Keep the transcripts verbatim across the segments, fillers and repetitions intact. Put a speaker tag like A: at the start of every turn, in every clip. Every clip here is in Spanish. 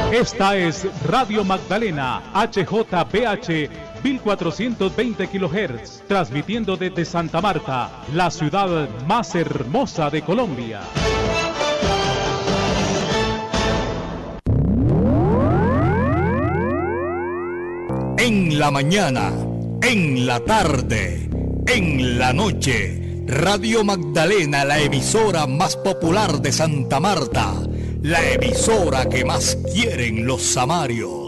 A: Esta es Radio Magdalena, H J B H, mil cuatrocientos veinte kilohertz, transmitiendo desde Santa Marta, la ciudad más hermosa de Colombia.
B: En la mañana, en la tarde, en la noche, Radio Magdalena, la emisora más popular de Santa Marta, la emisora que más quieren los samarios.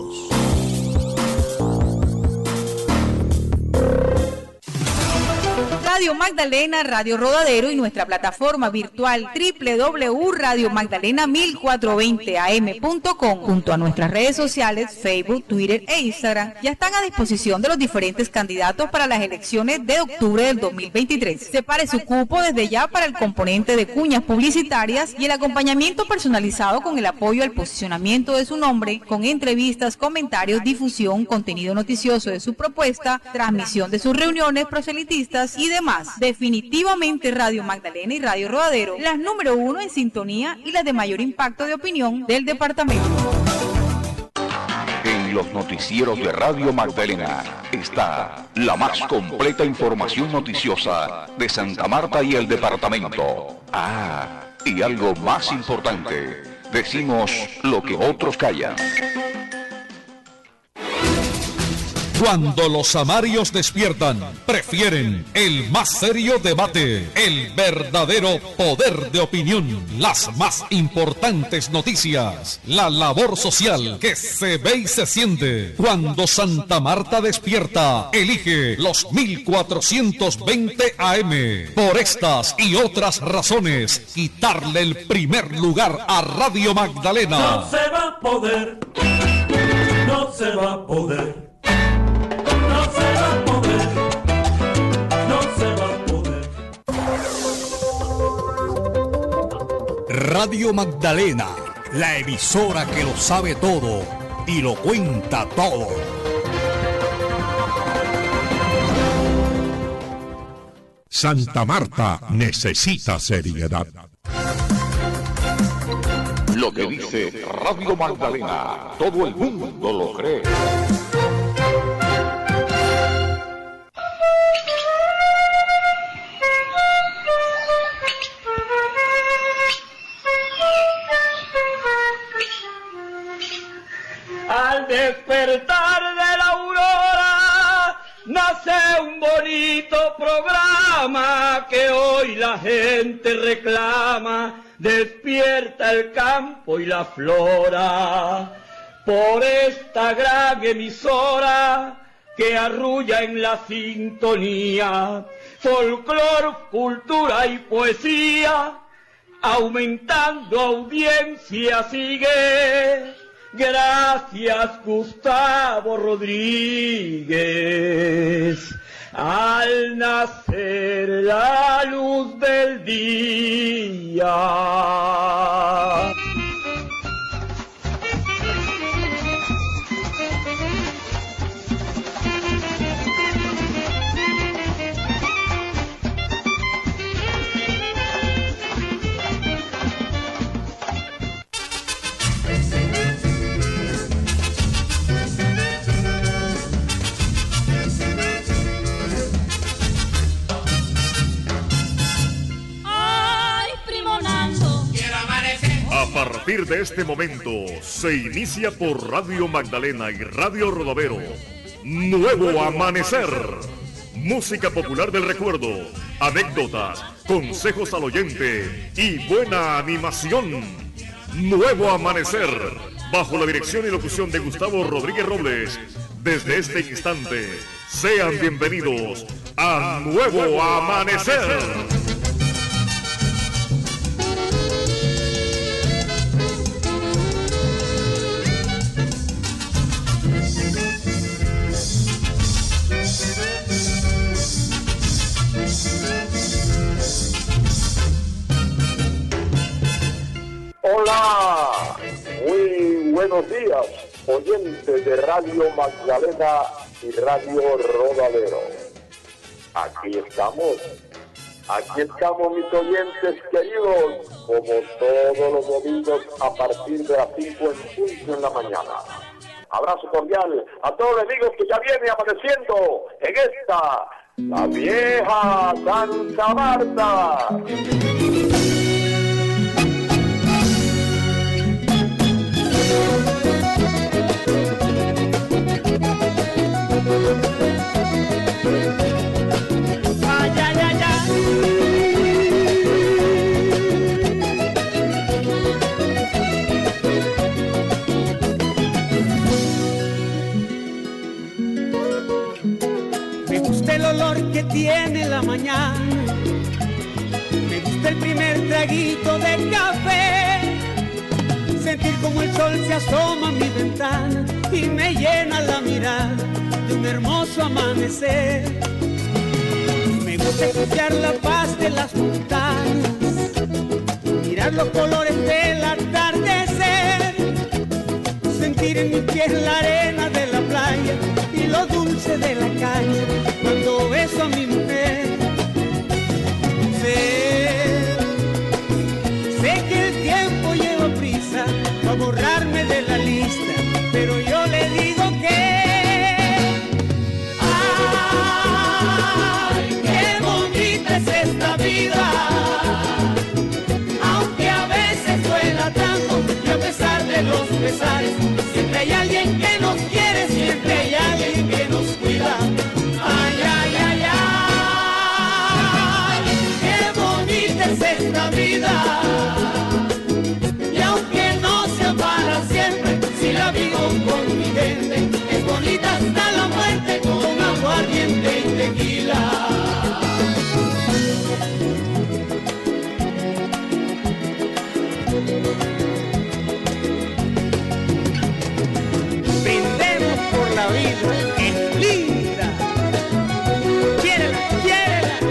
C: Radio Magdalena, Radio Rodadero y nuestra plataforma virtual doble u doble u doble u punto radio magdalena mil cuatrocientos veinte a eme punto com, junto a nuestras redes sociales Facebook, Twitter e Instagram, ya están a disposición de los diferentes candidatos para las elecciones de octubre del dos mil veintitrés. Separe su cupo desde ya para el componente de cuñas publicitarias y el acompañamiento personalizado con el apoyo al posicionamiento de su nombre, con entrevistas, comentarios, difusión, contenido noticioso de su propuesta, transmisión de sus reuniones proselitistas y demás. Definitivamente Radio Magdalena y Radio Rodadero, las número uno en sintonía y las de mayor impacto de opinión del departamento.
D: En los noticieros de Radio Magdalena está la más completa información noticiosa de Santa Marta y el departamento. Ah, y algo más importante, decimos lo que otros callan.
B: Cuando los samarios despiertan, prefieren el más serio debate, el verdadero poder de opinión, las más importantes noticias, la labor social que se ve y se siente. Cuando Santa Marta despierta, elige los mil cuatrocientos veinte A M. Por estas y otras razones, quitarle el primer lugar a Radio Magdalena.
E: No se va a poder, no se va a poder. No se va a poder, no se va a poder.
B: Radio Magdalena, la emisora que lo sabe todo y lo cuenta todo.
F: Santa Marta necesita seriedad.
D: Lo que dice Radio Magdalena, todo el mundo lo cree.
E: Al despertar de la aurora nace un bonito programa que hoy la gente reclama. Despierta el campo y la flora por esta gran emisora que arrulla en la sintonía. Folclor, cultura y poesía, aumentando audiencia sigue. Gracias, Gustavo Rodríguez. Al nacer la luz del día.
G: A partir de este momento se inicia por Radio Magdalena y Radio Rodadero Nuevo Amanecer. Música popular del recuerdo, anécdotas, consejos al oyente y buena animación. Nuevo Amanecer, bajo la dirección y locución de Gustavo Rodríguez Robles. Desde este instante, sean bienvenidos a Nuevo Amanecer.
H: Hola, muy buenos días, oyentes de Radio Magdalena y Radio Rodadero. Aquí estamos Aquí estamos, mis oyentes queridos, como todos los domingos a partir de las cinco en punto en la mañana. Abrazo cordial a todos los amigos que ya vienen amaneciendo en esta, la vieja Santa Marta.
I: Ay, ay, ay, ay. Me gusta el olor que tiene la mañana, me gusta el primer traguito de café, sentir como el sol se asoma a mi ventana y me llena la mirada de un hermoso amanecer. Me gusta escuchar la paz de las montañas, mirar los colores del atardecer, sentir en mis pies la arena de la playa y lo dulce de la calle cuando beso a mi mujer. Sé, sé que el tiempo lleva prisa para borrarme de la lista, pero yo le digo que ¡ay, qué bonita es esta vida! Aunque a veces duela tanto y a pesar de los pesares, siempre hay alguien que nos quiere, siempre hay alguien que nos cuida. ¡Ay, ay, ay, ay! ¡Qué bonita es esta vida! Y aunque no sea para siempre, si la vivo con mi gente, es bonita hasta la muerte con aguardiente y tequila. Brindemos por la vida, es linda. Quiérela, quiérela.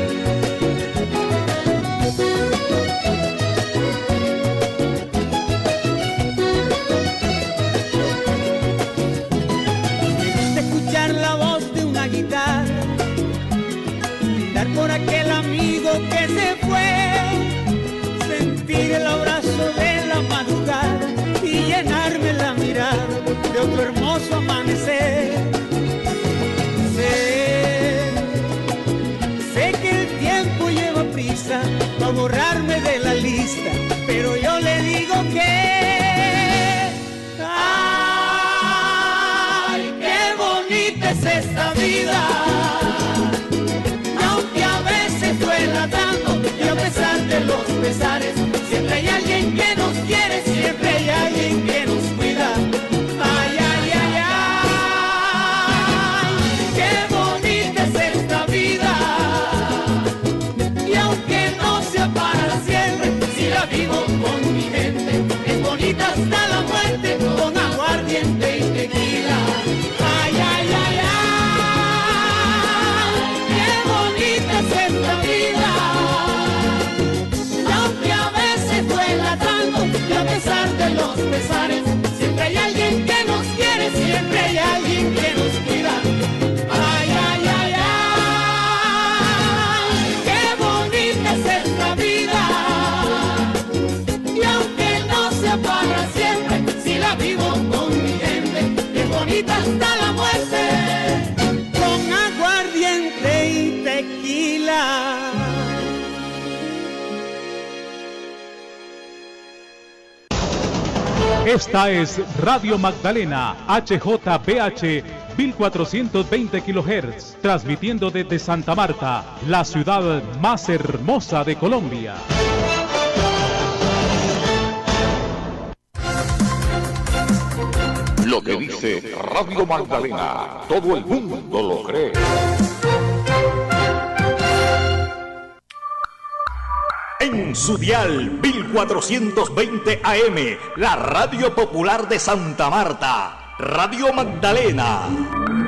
I: Me gusta escuchar la voz de una guitarra, brindar por aquel amigo que se fue, sentir el abrazo de la madrugada y llenarme la mirada de otro hermoso amanecer. Sé, sé que el tiempo lleva prisa para borrarme de la lista, pero yo le digo que ¡ay, qué bonita es esta vida! Aunque a veces duela tanto y a pesar de los pesares, siempre hay alguien que nos quiere, siempre hay alguien que nos cuida. Ay, ay, ay, ay, qué bonita es esta vida. Y aunque no sea para siempre, si la vivo con mi gente, es bonita hasta la muerte con aguardiente y tequila. Ay, ay, ay, ay, qué bonita es esta vida. Y aunque a veces duela tanto y a pesar de los pesares, siempre hay alguien que nos quiere, siempre hay alguien que nos cuida. Ay, ay, ay, ay, qué bonita es esta vida. Y aunque no sea para siempre, si la vivo con mi gente, es bonita hasta la muerte, con aguardiente y tequila.
A: Esta es Radio Magdalena, H J B H mil cuatrocientos veinte kilohertz, transmitiendo desde Santa Marta, la ciudad más hermosa de Colombia.
D: Lo que dice Radio Magdalena, todo el mundo lo cree.
J: En su dial mil cuatrocientos veinte A M, la radio popular de Santa Marta, Radio Magdalena.